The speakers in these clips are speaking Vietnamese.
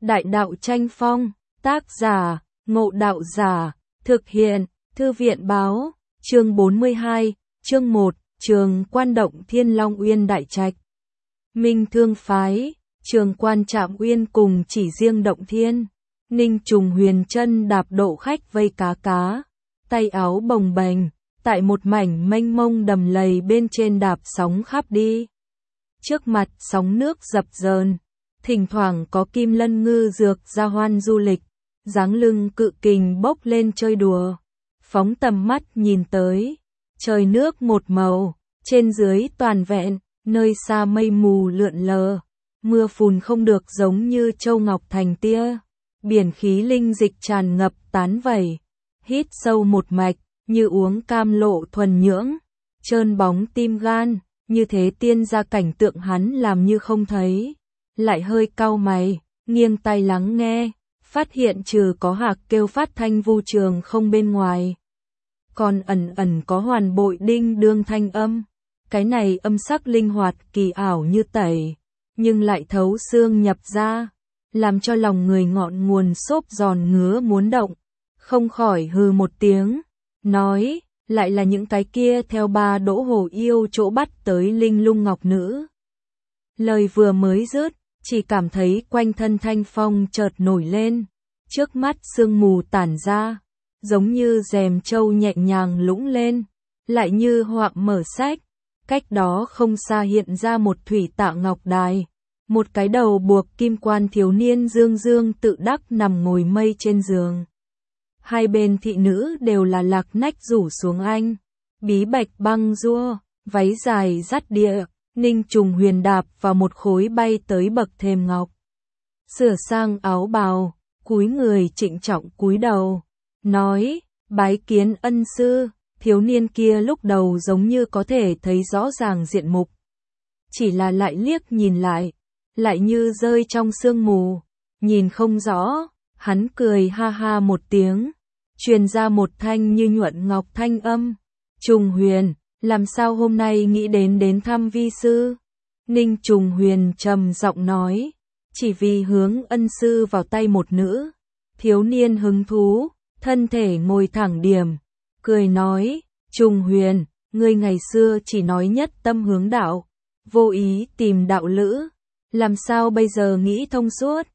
Đại đạo tranh phong, tác giả, Ngộ Đạo Giả, thực hiện, Thư viện báo, chương 42, chương 1, Trường Quan Động Thiên Long Uyên Đại Trạch. Minh Thương Phái, Trường Quan Trạm Uyên cùng chỉ riêng Động Thiên. Ninh Trùng Huyền chân đạp độ khách vây cá, tay áo bồng bềnh, tại một mảnh mênh mông đầm lầy bên trên đạp sóng khắp đi. Trước mặt sóng nước dập dờn, thỉnh thoảng có kim lân ngư dược ra hoan du lịch, dáng lưng cự kình bốc lên chơi đùa. Phóng tầm mắt nhìn tới, trời nước một màu, trên dưới toàn vẹn, nơi xa mây mù lượn lờ, mưa phùn không được giống như châu ngọc thành tia. Biển khí linh dịch tràn ngập tán vẩy, hít sâu một mạch, như uống cam lộ thuần nhưỡng, trơn bóng tim gan, như thế tiên ra cảnh tượng hắn làm như không thấy. Lại hơi cau mày, nghiêng tai lắng nghe, phát hiện trừ có hạc kêu phát thanh vu trường không bên ngoài, còn ẩn ẩn có hoàn bội đinh đương thanh âm. Cái này âm sắc linh hoạt kỳ ảo như tẩy, nhưng lại thấu xương nhập ra, làm cho lòng người ngọn nguồn xốp giòn ngứa muốn động, không khỏi hừ một tiếng, nói, lại là những cái kia theo ba đỗ hồ yêu chỗ bắt tới linh lung ngọc nữ. Lời vừa mới dứt, chỉ cảm thấy quanh thân thanh phong chợt nổi lên, trước mắt sương mù tản ra, giống như rèm trâu nhẹ nhàng lũng lên, lại như hoạng mở sách, cách đó không xa hiện ra một thủy tạ ngọc đài. Một cái đầu buộc kim quan thiếu niên dương dương tự đắc nằm ngồi mây trên giường. Hai bên thị nữ đều là lạc nách rủ xuống anh, bí bạch băng rua, váy dài dắt địa. Ninh Trùng Huyền đạp vào một khối bay tới bậc thềm ngọc, sửa sang áo bào, cúi người trịnh trọng cúi đầu, nói, bái kiến ân sư. Thiếu niên kia lúc đầu giống như có thể thấy rõ ràng diện mục, chỉ là lại liếc nhìn lại như rơi trong sương mù, nhìn không rõ. Hắn cười ha ha một tiếng, truyền ra một thanh như nhuận ngọc thanh âm, Trùng Huyền, làm sao hôm nay nghĩ đến thăm vi sư? Ninh Trùng Huyền trầm giọng nói, chỉ vì hướng ân sư vào tay một nữ. Thiếu niên hứng thú, thân thể ngồi thẳng điểm, cười nói, Trùng Huyền, ngươi ngày xưa chỉ nói nhất tâm hướng đạo, vô ý tìm đạo lữ, làm sao bây giờ nghĩ thông suốt?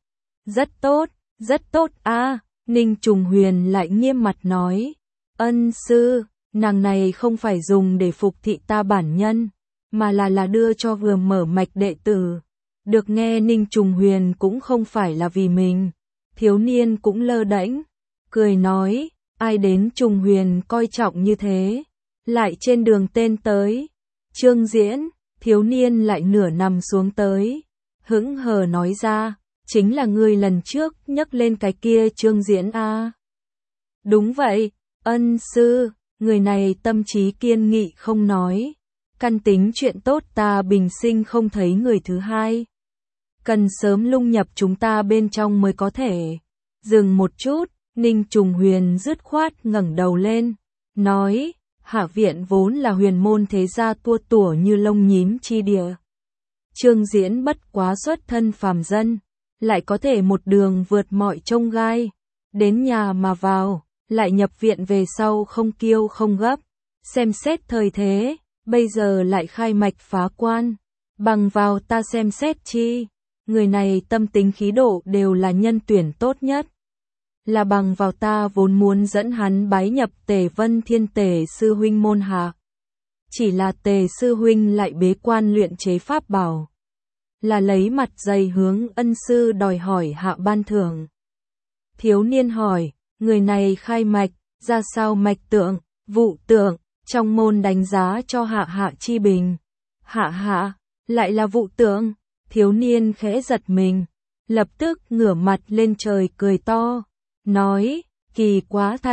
Rất tốt a. Ninh Trùng Huyền lại nghiêm mặt nói, ân sư, nàng này không phải dùng để phục thị ta bản nhân, mà là đưa cho vừa mở mạch đệ tử. Được nghe Ninh Trùng Huyền cũng không phải là vì mình. Thiếu niên cũng lơ đễnh, cười nói, ai đến Trùng Huyền coi trọng như thế, lại trên đường tên tới. Trương Diễn, thiếu niên lại nửa nằm xuống tới, hững hờ nói ra, chính là ngươi lần trước nhắc lên cái kia Trương Diễn a. Đúng vậy, ân sư. Người này tâm trí kiên nghị không nói, căn tính chuyện tốt ta bình sinh không thấy người thứ hai. Cần sớm lung nhập chúng ta bên trong mới có thể. Dừng một chút, Ninh Trùng Huyền dứt khoát ngẩng đầu lên, nói, Hạ viện vốn là huyền môn thế gia tua tủa như lông nhím chi địa. Trương Diễn bất quá xuất thân phàm dân, lại có thể một đường vượt mọi chông gai, đến nhà mà vào. Lại nhập viện về sau không kiêu không gấp, xem xét thời thế, bây giờ lại khai mạch phá quan, bằng vào ta xem xét chi, người này tâm tính khí độ đều là nhân tuyển tốt nhất. Là bằng vào ta vốn muốn dẫn hắn bái nhập Tề Vân Thiên Tề sư huynh môn hạ. Chỉ là Tề sư huynh lại bế quan luyện chế pháp bảo, là lấy mặt dày hướng ân sư đòi hỏi hạ ban thưởng. Thiếu niên hỏi, người này khai mạch, ra sao mạch tượng, vụ tượng, trong môn đánh giá cho hạ chi bình. Hạ, lại là vụ tượng. Thiếu niên khẽ giật mình, lập tức ngửa mặt lên trời cười to, nói, kỳ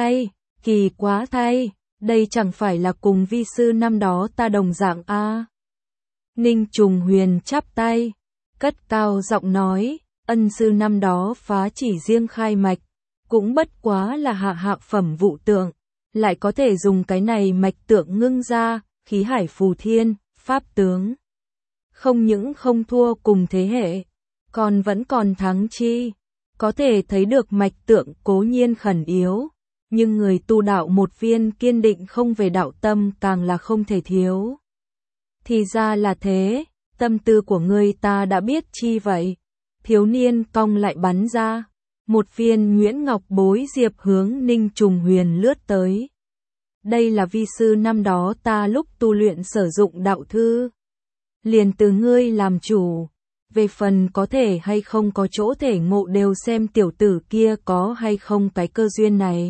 quá thay, đây chẳng phải là cùng vi sư năm đó ta đồng dạng a. Ninh Trùng Huyền chắp tay, cất cao giọng nói, ân sư năm đó phá chỉ riêng khai mạch, cũng bất quá là hạ phẩm vụ tượng, lại có thể dùng cái này mạch tượng ngưng ra, khí hải phù thiên, pháp tướng. Không những không thua cùng thế hệ, còn vẫn còn thắng chi. Có thể thấy được mạch tượng cố nhiên khẩn yếu, nhưng người tu đạo một viên kiên định không về đạo tâm càng là không thể thiếu. Thì ra là thế, tâm tư của ngươi ta đã biết chi vậy. Thiếu niên cong lại bắn ra, một viên Nguyễn Ngọc bối diệp hướng Ninh Trùng Huyền lướt tới. Đây là vi sư năm đó ta lúc tu luyện sử dụng đạo thư. Liền từ ngươi làm chủ, về phần có thể hay không có chỗ thể ngộ đều xem tiểu tử kia có hay không cái cơ duyên này.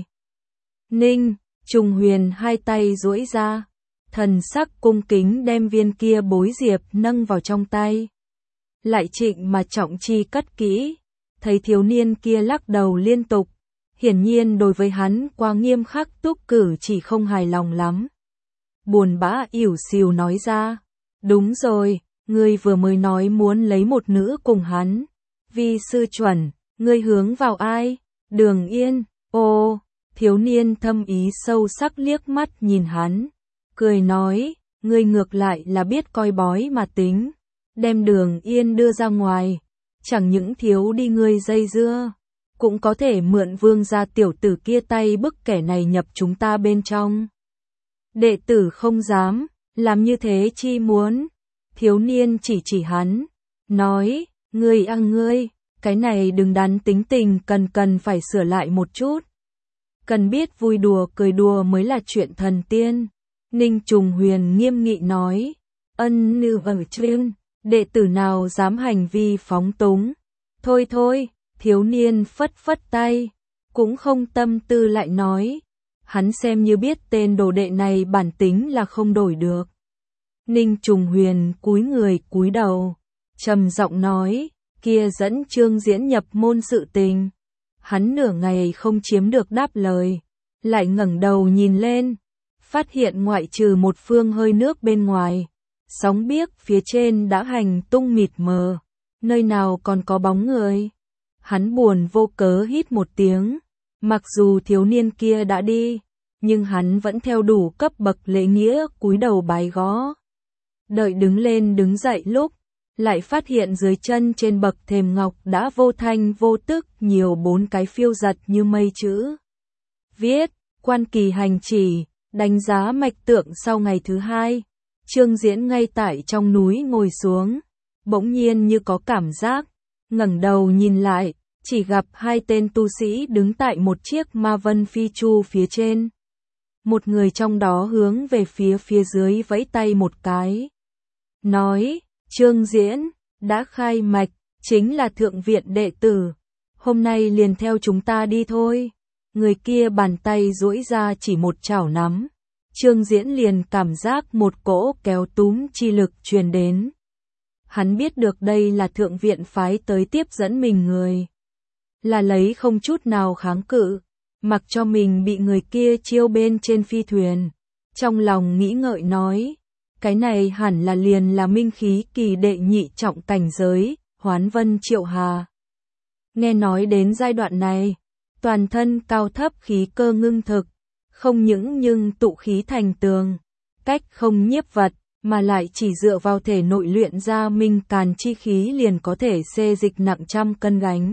Ninh Trùng Huyền hai tay duỗi ra, thần sắc cung kính đem viên kia bối diệp nâng vào trong tay. Lại trịnh mà trọng chi cất kỹ, thấy thiếu niên kia lắc đầu liên tục, hiển nhiên đối với hắn quá nghiêm khắc túc cử chỉ không hài lòng lắm. Buồn bã ỉu xìu nói ra, đúng rồi, ngươi vừa mới nói muốn lấy một nữ cùng hắn. Vi sư chuẩn, ngươi hướng vào ai? Đường Yên, ô, thiếu niên thâm ý sâu sắc liếc mắt nhìn hắn, cười nói, ngươi ngược lại là biết coi bói mà tính, đem Đường Yên đưa ra ngoài, chẳng những thiếu đi ngươi dây dưa, cũng có thể mượn vương gia tiểu tử kia tay bức kẻ này nhập chúng ta bên trong. Đệ tử không dám, làm như thế chi muốn. Thiếu niên chỉ hắn, nói, ngươi, cái này đừng đắn tính tình cần phải sửa lại một chút. Cần biết vui đùa cười đùa mới là chuyện thần tiên. Ninh Trùng Huyền nghiêm nghị nói, ân nư ở chuyên, đệ tử nào dám hành vi phóng túng. Thôi, thiếu niên phất tay, cũng không tâm tư lại nói. Hắn xem như biết tên đồ đệ này bản tính là không đổi được. Ninh Trùng Huyền cúi người cúi đầu, trầm giọng nói, kia dẫn Trương Diễn nhập môn sự tình. Hắn nửa ngày không chiếm được đáp lời, lại ngẩng đầu nhìn lên, phát hiện ngoại trừ một phương hơi nước bên ngoài, sóng biếc phía trên đã hành tung mịt mờ, nơi nào còn có bóng người. Hắn buồn vô cớ hít một tiếng, mặc dù thiếu niên kia đã đi, nhưng hắn vẫn theo đủ cấp bậc lễ nghĩa cúi đầu bái gõ. Đợi đứng dậy lúc, lại phát hiện dưới chân trên bậc thềm ngọc đã vô thanh vô tức nhiều 4 cái phiêu giật như mây chữ. Viết, quan kỳ hành chỉ, đánh giá mạch tượng sau ngày thứ 2. Trương Diễn ngay tại trong núi ngồi xuống, bỗng nhiên như có cảm giác, ngẩng đầu nhìn lại, chỉ gặp 2 tên tu sĩ đứng tại một chiếc ma vân phi chu phía trên. Một người trong đó hướng về phía dưới vẫy tay một cái. Nói, Trương Diễn, đã khai mạch, chính là thượng viện đệ tử. Hôm nay liền theo chúng ta đi thôi. Người kia bàn tay duỗi ra chỉ một chảo nắm. Trương Diễn liền cảm giác một cỗ kéo túm chi lực truyền đến. Hắn biết được đây là thượng viện phái tới tiếp dẫn mình người. Là lấy không chút nào kháng cự, mặc cho mình bị người kia chiêu bên trên phi thuyền. Trong lòng nghĩ ngợi nói, cái này hẳn là liền là minh khí kỳ đệ nhị trọng cảnh giới, Hoán Vân Triệu Hà. Nghe nói đến giai đoạn này, toàn thân cao thấp khí cơ ngưng thực, không những nhưng tụ khí thành tường, cách không nhiếp vật, mà lại chỉ dựa vào thể nội luyện ra minh càn chi khí liền có thể xê dịch nặng trăm cân gánh.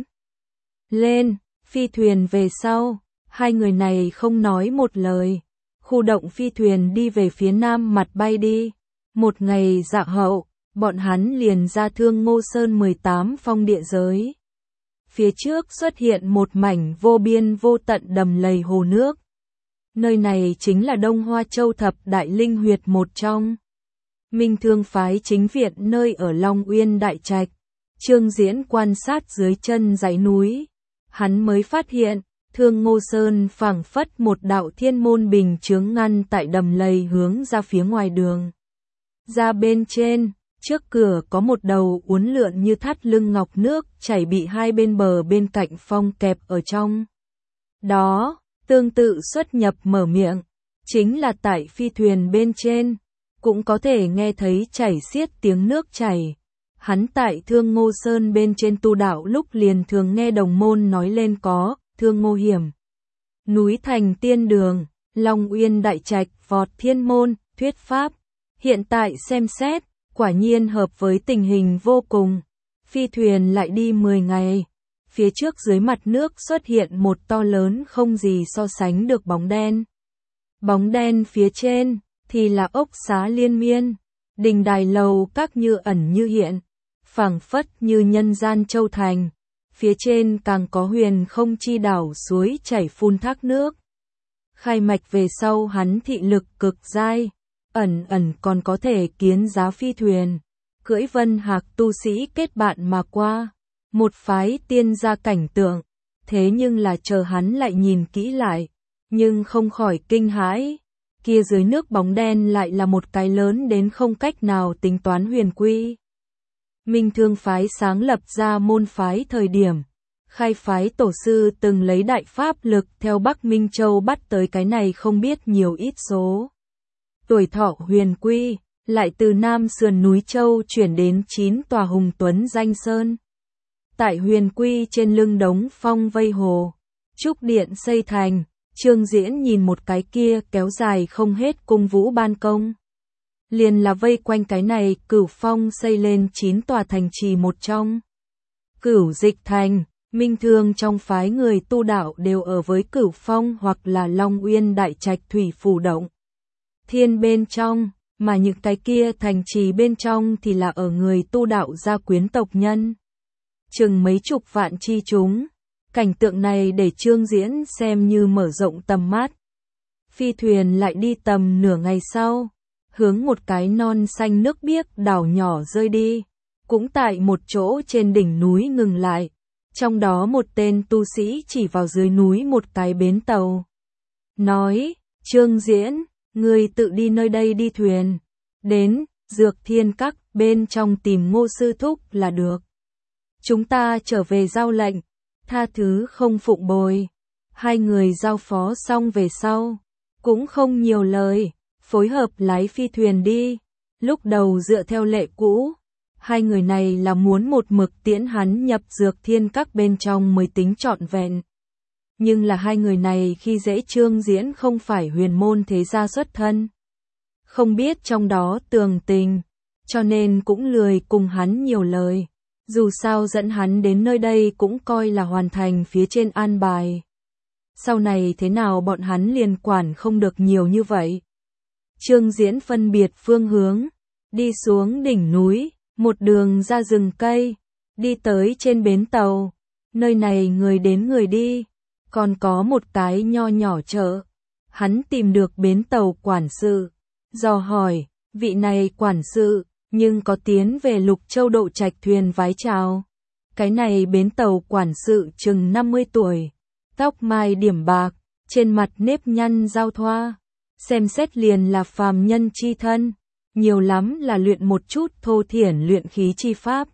Lên, phi thuyền về sau, 2 người này không nói một lời, khu động phi thuyền đi về phía nam mặt bay đi. Một ngày dạ hậu, bọn hắn liền ra Thương Ngô Sơn 18 phong địa giới. Phía trước xuất hiện một mảnh vô biên vô tận đầm lầy hồ nước. Nơi này chính là Đông Hoa Châu thập đại linh huyệt một trong. Minh Thương phái chính viện nơi ở Long Uyên Đại Trạch. Trương Diễn quan sát dưới chân dãy núi, hắn mới phát hiện, Thương Ngô Sơn phảng phất một đạo thiên môn bình chướng ngăn tại đầm lầy hướng ra phía ngoài đường. Ra bên trên, trước cửa có một đầu uốn lượn như thắt lưng ngọc nước chảy bị 2 bên bờ bên cạnh phong kẹp ở trong. Đó, tương tự xuất nhập mở miệng, chính là tại phi thuyền bên trên, cũng có thể nghe thấy chảy xiết tiếng nước chảy. Hắn tại Thương Ngô Sơn bên trên tu đạo lúc liền thường nghe đồng môn nói lên có, Thương Ngô Hiểm, núi Thành Tiên Đường, Long Uyên Đại Trạch, vọt thiên môn, thuyết pháp. Hiện tại xem xét, quả nhiên hợp với tình hình vô cùng. Phi thuyền lại đi 10 ngày. phía trước dưới mặt nước xuất hiện một to lớn không gì so sánh được bóng đen. Bóng đen phía trên thì là ốc xá liên miên, đình đài lầu các như ẩn như hiện, phảng phất như nhân gian châu thành. Phía trên càng có huyền không chi đảo suối chảy phun thác nước. Khai mạch về sau hắn thị lực cực dai, ẩn ẩn còn có thể kiến giá phi thuyền, cưỡi vân hạc tu sĩ kết bạn mà qua, một phái tiên gia cảnh tượng. Thế nhưng là chờ hắn lại nhìn kỹ lại, nhưng không khỏi kinh hãi, kia dưới nước bóng đen lại là một cái lớn đến không cách nào tính toán huyền quy. Minh Thương phái sáng lập ra môn phái thời điểm, khai phái tổ sư từng lấy đại pháp lực theo Bắc Minh Châu bắt tới cái này không biết nhiều ít số. Tuổi thọ huyền quy, lại từ Nam sườn núi Châu chuyển đến 9 tòa hùng tuấn danh sơn. Tại huyền quy trên lưng đống phong vây hồ, trúc điện xây thành, Trương Diễn nhìn một cái kia kéo dài không hết cung vũ ban công. Liền là vây quanh cái này Cửu Phong xây lên 9 tòa thành trì một trong. Cửu Dịch Thành, Minh Thương trong phái người tu đạo đều ở với Cửu Phong hoặc là Long Uyên Đại Trạch Thủy Phủ Động Thiên bên trong, mà những cái kia thành trì bên trong thì là ở người tu đạo gia quyến tộc nhân. Chừng mấy chục vạn chi chúng, cảnh tượng này để Trương Diễn xem như mở rộng tầm mắt. Phi thuyền lại đi tầm nửa ngày sau, hướng một cái non xanh nước biếc đảo nhỏ rơi đi, cũng tại một chỗ trên đỉnh núi ngừng lại. Trong đó một tên tu sĩ chỉ vào dưới núi một cái bến tàu. Nói, Trương Diễn, ngươi tự đi nơi đây đi thuyền. Đến, Dược Thiên Các, bên trong tìm Ngô Sư Thúc là được. Chúng ta trở về giao lệnh, tha thứ không phụng bồi. Hai người giao phó xong về sau, cũng không nhiều lời, phối hợp lái phi thuyền đi. Lúc đầu dựa theo lệ cũ, hai người này là muốn một mực tiễn hắn nhập Dược Thiên Các bên trong mới tính trọn vẹn. Nhưng là hai người này khi dễ Trương Diễn không phải huyền môn thế gia xuất thân, không biết trong đó tường tình, cho nên cũng lười cùng hắn nhiều lời. Dù sao dẫn hắn đến nơi đây cũng coi là hoàn thành phía trên an bài. Sau này thế nào bọn hắn liền quản không được nhiều như vậy. Trương Diễn phân biệt phương hướng, đi xuống đỉnh núi, một đường ra rừng cây, đi tới trên bến tàu. Nơi này người đến người đi, còn có một cái nho nhỏ chợ. Hắn tìm được bến tàu quản sự, dò hỏi, vị này quản sự, nhưng có tiến về Lục Châu Độ Trạch thuyền vái chào. Cái này bến tàu quản sự chừng 50 tuổi, tóc mai điểm bạc, trên mặt nếp nhăn giao thoa, xem xét liền là phàm nhân chi thân, nhiều lắm là luyện một chút thô thiển luyện khí chi pháp.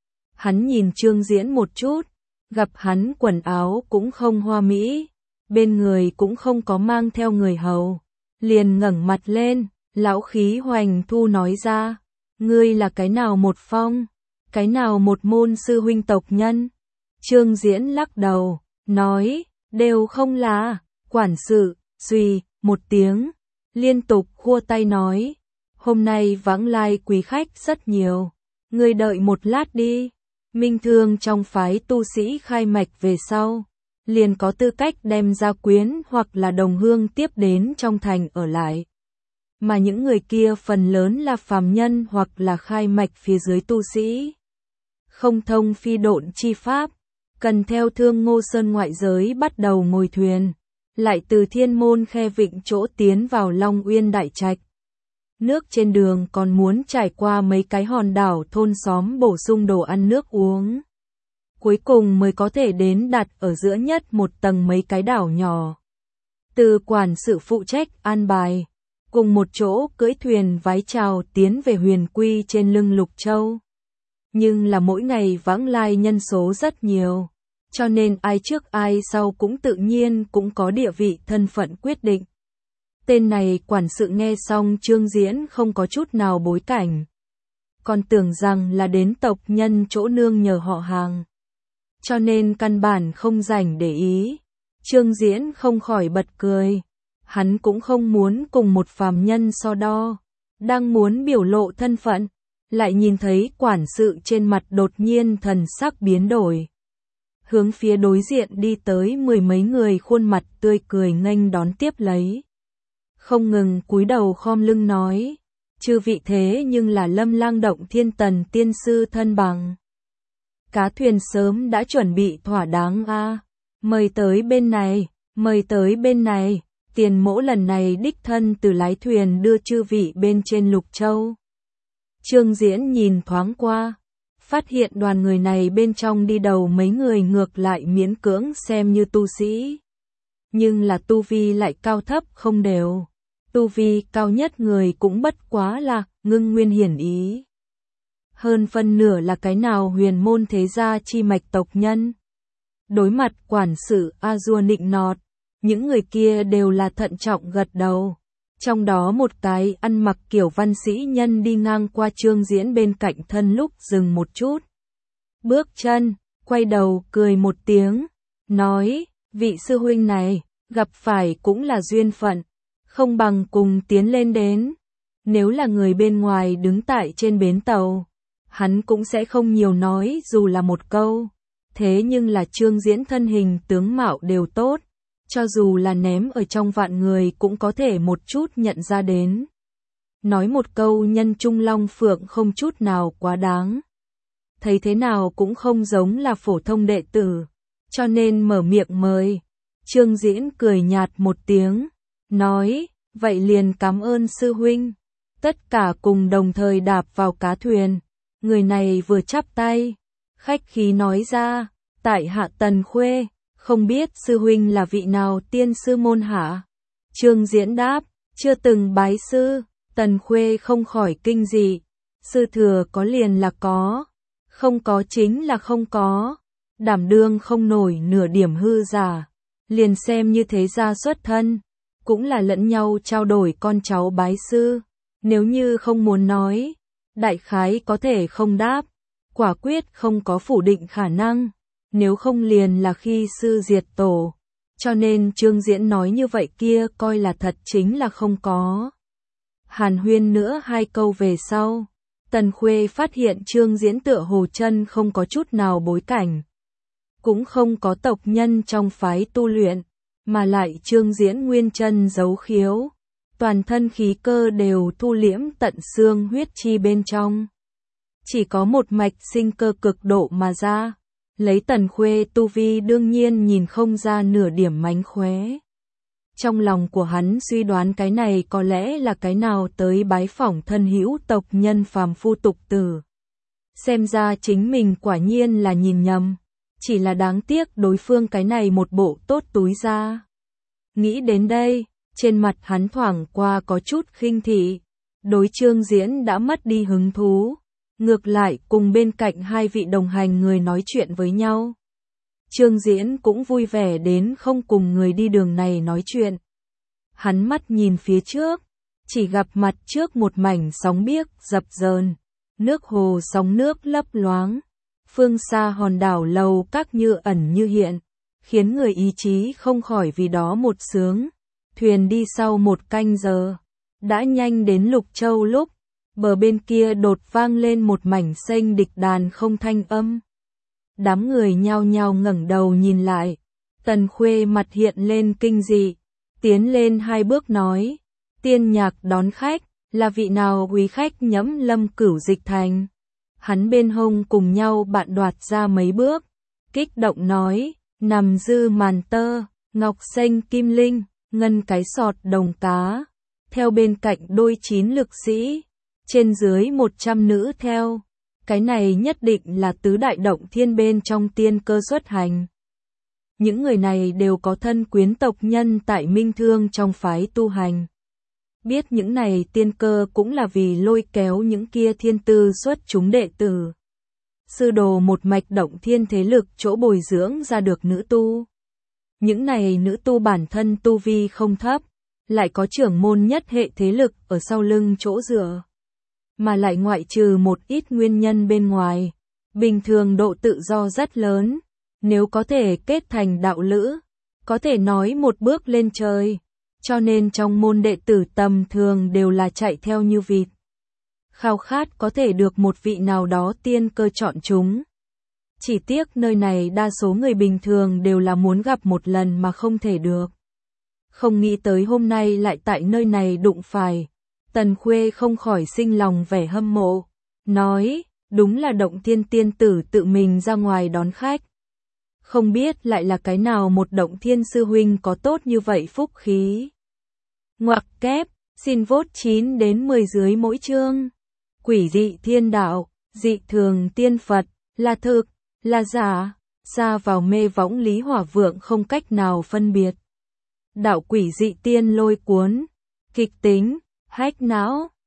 Hắn nhìn Trương Diễn một chút, gặp hắn quần áo cũng không hoa mỹ, bên người cũng không có mang theo người hầu, liền ngẩng mặt lên, lão khí hoành thu nói ra, ngươi là cái nào một phong, cái nào một môn sư huynh tộc nhân. Trương Diễn lắc đầu, nói, đều không là. Quản sự, suy, một tiếng, liên tục khua tay nói, hôm nay vãng lai quý khách rất nhiều, ngươi đợi một lát đi. Minh Thương trong phái tu sĩ khai mạch về sau, liền có tư cách đem gia quyến hoặc là đồng hương tiếp đến trong thành ở lại. Mà những người kia phần lớn là phàm nhân hoặc là khai mạch phía dưới tu sĩ. Không thông phi độn chi pháp, cần theo Thương Ngô Sơn ngoại giới bắt đầu ngồi thuyền, lại từ Thiên Môn Khe Vịnh chỗ tiến vào Long Uyên Đại Trạch. Nước trên đường còn muốn trải qua mấy cái hòn đảo thôn xóm bổ sung đồ ăn nước uống. Cuối cùng mới có thể đến đặt ở giữa nhất một tầng mấy cái đảo nhỏ. Từ quản sự phụ trách an bài, cùng một chỗ cưỡi thuyền vái chào tiến về huyền quy trên lưng Lục Châu. Nhưng là mỗi ngày vãng lai nhân số rất nhiều, cho nên ai trước ai sau cũng tự nhiên cũng có địa vị thân phận quyết định. Tên này quản sự nghe xong Trương Diễn không có chút nào bối cảnh, còn tưởng rằng là đến tộc nhân chỗ nương nhờ họ hàng, cho nên căn bản không rảnh để ý. Trương Diễn không khỏi bật cười, hắn cũng không muốn cùng một phàm nhân so đo, đang muốn biểu lộ thân phận, lại nhìn thấy quản sự trên mặt đột nhiên thần sắc biến đổi. hướng phía đối diện đi tới mười mấy người khuôn mặt tươi cười nghênh đón tiếp lấy. Không ngừng cúi đầu khom lưng nói, chư vị thế nhưng là Lâm Lang Động Thiên Tần tiên sư thân bằng. Cá thuyền sớm đã chuẩn bị thỏa đáng a, mời tới bên này, mời tới bên này, tiền mỗ lần này đích thân từ lái thuyền đưa chư vị bên trên Lục Châu. Trương Diễn nhìn thoáng qua, phát hiện đoàn người này bên trong đi đầu mấy người ngược lại miễn cưỡng xem như tu sĩ. Nhưng là tu vi lại cao thấp không đều. Tu vi cao nhất người cũng bất quá là Ngưng Nguyên Hiển Ý. Hơn phân nửa là cái nào huyền môn thế gia chi mạch tộc nhân. Đối mặt quản sự A-dua nịnh nọt, những người kia đều là thận trọng gật đầu. Trong đó một cái ăn mặc kiểu văn sĩ nhân đi ngang qua Trương Diễn bên cạnh thân lúc dừng một chút. Bước chân, quay đầu cười một tiếng, nói, vị sư huynh này, gặp phải cũng là duyên phận, không bằng cùng tiến lên đến. Nếu là người bên ngoài đứng tại trên bến tàu, hắn cũng sẽ không nhiều nói dù là một câu. Thế nhưng là Trương Diễn thân hình tướng mạo đều tốt, cho dù là ném ở trong vạn người cũng có thể một chút nhận ra đến. Nói một câu nhân trung long phượng không chút nào quá đáng. Thấy thế nào cũng không giống là phổ thông đệ tử, cho nên mở miệng mời. Trương Diễn cười nhạt một tiếng, nói, vậy liền cảm ơn sư huynh. Tất cả cùng đồng thời đạp vào cá thuyền. Người này vừa chắp tay, khách khí nói ra, tại hạ Tần Khuê, không biết sư huynh là vị nào tiên sư môn hạ. Trương Diễn đáp, chưa từng bái sư. Tần Khuê không khỏi kinh dị, sư thừa có liền là có, không có chính là không có, đảm đương không nổi nửa điểm hư giả, liền xem như thế gia xuất thân, cũng là lẫn nhau trao đổi con cháu bái sư. Nếu như không muốn nói, đại khái có thể không đáp, quả quyết không có phủ định khả năng, nếu không liền là khi sư diệt tổ. Cho nên Trương Diễn nói như vậy kia coi là thật chính là không có. Hàn huyên nữa hai câu về sau, Tần Khuê phát hiện Trương Diễn tựa hồ chân không có chút nào bối cảnh, cũng không có tộc nhân trong phái tu luyện, mà lại Trương Diễn nguyên chân giấu khiếu, toàn thân khí cơ đều thu liễm tận xương huyết chi bên trong. Chỉ có một mạch sinh cơ cực độ mà ra, lấy Tần Khuê tu vi đương nhiên nhìn không ra nửa điểm mánh khóe. Trong lòng của hắn suy đoán cái này có lẽ là cái nào tới bái phỏng thân hữu tộc nhân phàm phu tục tử. Xem ra chính mình quả nhiên là nhìn nhầm, chỉ là đáng tiếc đối phương cái này một bộ tốt túi ra. Nghĩ đến đây, trên mặt hắn thoảng qua có chút khinh thị, đối Trương Diễn đã mất đi hứng thú, ngược lại cùng bên cạnh hai vị đồng hành người nói chuyện với nhau. Trương Diễn cũng vui vẻ đến không cùng người đi đường này nói chuyện. Hắn mắt nhìn phía trước, chỉ gặp mặt trước một mảnh sóng biếc dập dờn, nước hồ sóng nước lấp loáng, phương xa hòn đảo lầu các như ẩn như hiện, khiến người ý chí không khỏi vì đó một sướng. Thuyền đi sau một canh giờ, đã nhanh đến Lục Châu lúc, bờ bên kia đột vang lên một mảnh xênh địch đàn không thanh âm. Đám người nhao nhao ngẩng đầu nhìn lại, Tần Khuê mặt hiện lên kinh dị, tiến lên hai bước nói, tiên nhạc đón khách, là vị nào quý khách nhẫm Lâm Cửu dịch thành. Hắn bên hông cùng nhau bạn đoạt ra mấy bước, kích động nói, nằm dư màn tơ, ngọc xanh kim linh, ngân cái sọt đồng cá, theo bên cạnh đôi 9 lực sĩ, trên dưới 100 nữ theo. Cái này nhất định là tứ đại động thiên bên trong tiên cơ xuất hành. Những người này đều có thân quyến tộc nhân tại Minh Thương trong phái tu hành. Biết những này tiên cơ cũng là vì lôi kéo những kia thiên tư xuất chúng đệ tử. Sư đồ một mạch động thiên thế lực chỗ bồi dưỡng ra được nữ tu. Những này nữ tu bản thân tu vi không thấp, lại có trưởng môn nhất hệ thế lực ở sau lưng chỗ dựa. Mà lại ngoại trừ một ít nguyên nhân bên ngoài, bình thường độ tự do rất lớn, nếu có thể kết thành đạo lữ, có thể nói một bước lên trời, cho nên trong môn đệ tử tầm thường đều là chạy theo như vịt. Khao khát có thể được một vị nào đó tiên cơ chọn chúng. Chỉ tiếc nơi này đa số người bình thường đều là muốn gặp một lần mà không thể được. Không nghĩ tới hôm nay lại tại nơi này đụng phải. Tần Khuê không khỏi sinh lòng vẻ hâm mộ. Nói, đúng là Động Thiên tiên tử tự mình ra ngoài đón khách. Không biết lại là cái nào một Động Thiên sư huynh có tốt như vậy phúc khí. Ngoặc kép, xin vote 9 đến 10 dưới mỗi chương. Quỷ dị thiên đạo, dị thường tiên Phật, là thực, là giả, xa vào mê võng Lý Hỏa Vượng không cách nào phân biệt. Đạo quỷ dị tiên lôi cuốn, kịch tính, hách não.